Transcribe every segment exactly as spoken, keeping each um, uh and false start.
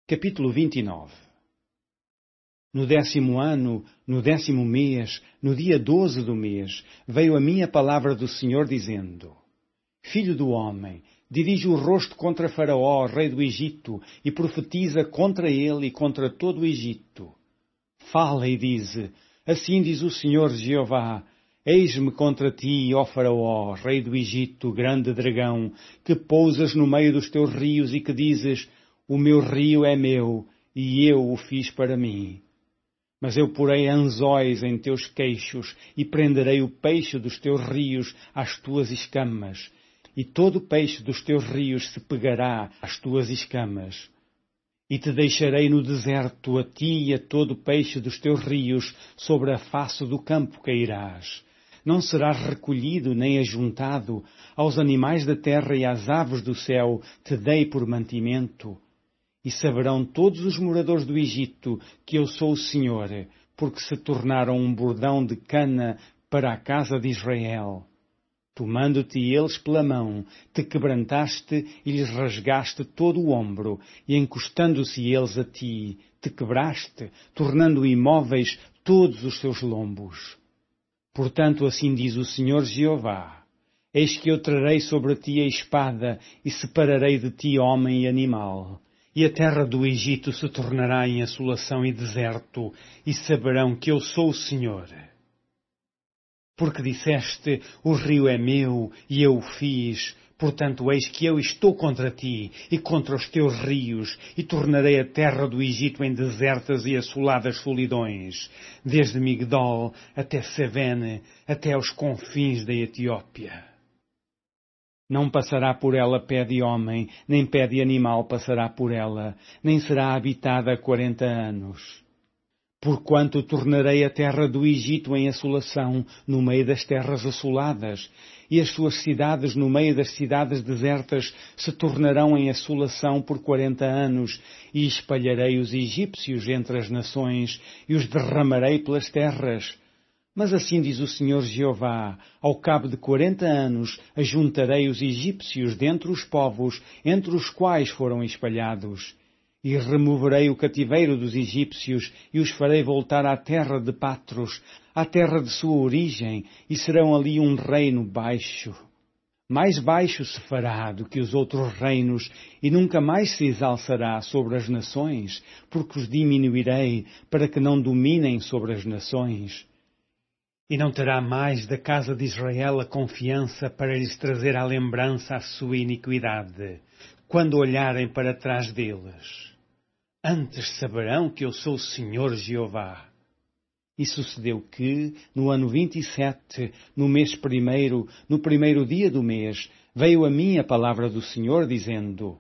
Capítulo vinte e nove. No décimo ano, no décimo mês, no dia doze do mês, veio a mim a palavra do Senhor dizendo: Filho do homem, dirige o rosto contra Faraó, rei do Egito, e profetiza contra ele e contra todo o Egito. Fala e dize: Assim diz o Senhor Jeová: Eis-me contra ti, ó Faraó, rei do Egito, grande dragão, que pousas no meio dos teus rios e que dizes: O meu rio é meu, e eu o fiz para mim. Mas eu porei anzóis em teus queixos, e prenderei o peixe dos teus rios às tuas escamas, e todo o peixe dos teus rios se pegará às tuas escamas. E te deixarei no deserto, a ti e a todo o peixe dos teus rios, sobre a face do campo cairás. Não serás recolhido nem ajuntado, aos animais da terra e às aves do céu te dei por mantimento. E saberão todos os moradores do Egito que eu sou o Senhor, porque se tornaram um bordão de cana para a casa de Israel. Tomando-te eles pela mão, te quebrantaste e lhes rasgaste todo o ombro, e encostando-se eles a ti, te quebraste, tornando imóveis todos os seus lombos. Portanto, assim diz o Senhor Jeová: Eis que eu trarei sobre ti a espada, e separarei de ti homem e animal. E a terra do Egito se tornará em assolação e deserto, e saberão que eu sou o Senhor. Porque disseste: O rio é meu, e eu o fiz. Portanto, eis que eu estou contra ti, e contra os teus rios, e tornarei a terra do Egito em desertas e assoladas solidões, desde Migdol até Sevene, até aos confins da Etiópia. Não passará por ela pé de homem, nem pé de animal passará por ela, nem será habitada quarenta anos. Porquanto tornarei a terra do Egito em assolação, no meio das terras assoladas, e as suas cidades no meio das cidades desertas se tornarão em assolação por quarenta anos, e espalharei os egípcios entre as nações, e os derramarei pelas terras. Mas assim diz o Senhor Jeová: Ao cabo de quarenta anos ajuntarei os egípcios dentre os povos, entre os quais foram espalhados. E removerei o cativeiro dos egípcios, e os farei voltar à terra de Patros, à terra de sua origem, e serão ali um reino baixo. Mais baixo se fará do que os outros reinos, e nunca mais se exalçará sobre as nações, porque os diminuirei, para que não dominem sobre as nações. E não terá mais da casa de Israel a confiança para lhes trazer à lembrança a sua iniquidade, quando olharem para trás deles. Antes saberão que eu sou o Senhor Jeová. E sucedeu que, no ano vinte e sete, no mês primeiro, no primeiro dia do mês, veio a mim a palavra do Senhor, dizendo: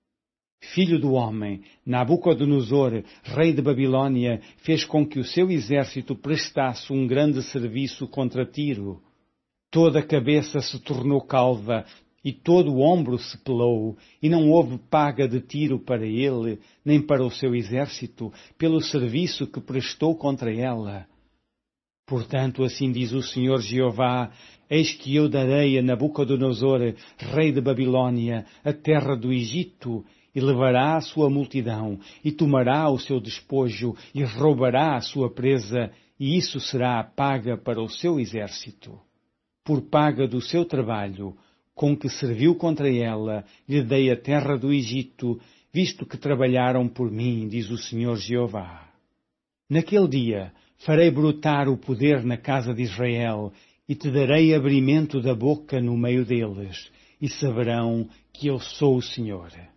Filho do homem, Nabucodonosor, rei de Babilônia, fez com que o seu exército prestasse um grande serviço contra Tiro. Toda a cabeça se tornou calva, e todo o ombro se pelou, e não houve paga de Tiro para ele, nem para o seu exército, pelo serviço que prestou contra ela. Portanto, assim diz o Senhor Jeová: Eis que eu darei a Nabucodonosor, rei de Babilônia, a terra do Egito, e levará a sua multidão, e tomará o seu despojo, e roubará a sua presa, e isso será a paga para o seu exército. Por paga do seu trabalho, com que serviu contra ela, lhe dei a terra do Egito, visto que trabalharam por mim, diz o Senhor Jeová. Naquele dia farei brotar o poder na casa de Israel, e te darei abrimento da boca no meio deles, e saberão que eu sou o Senhor.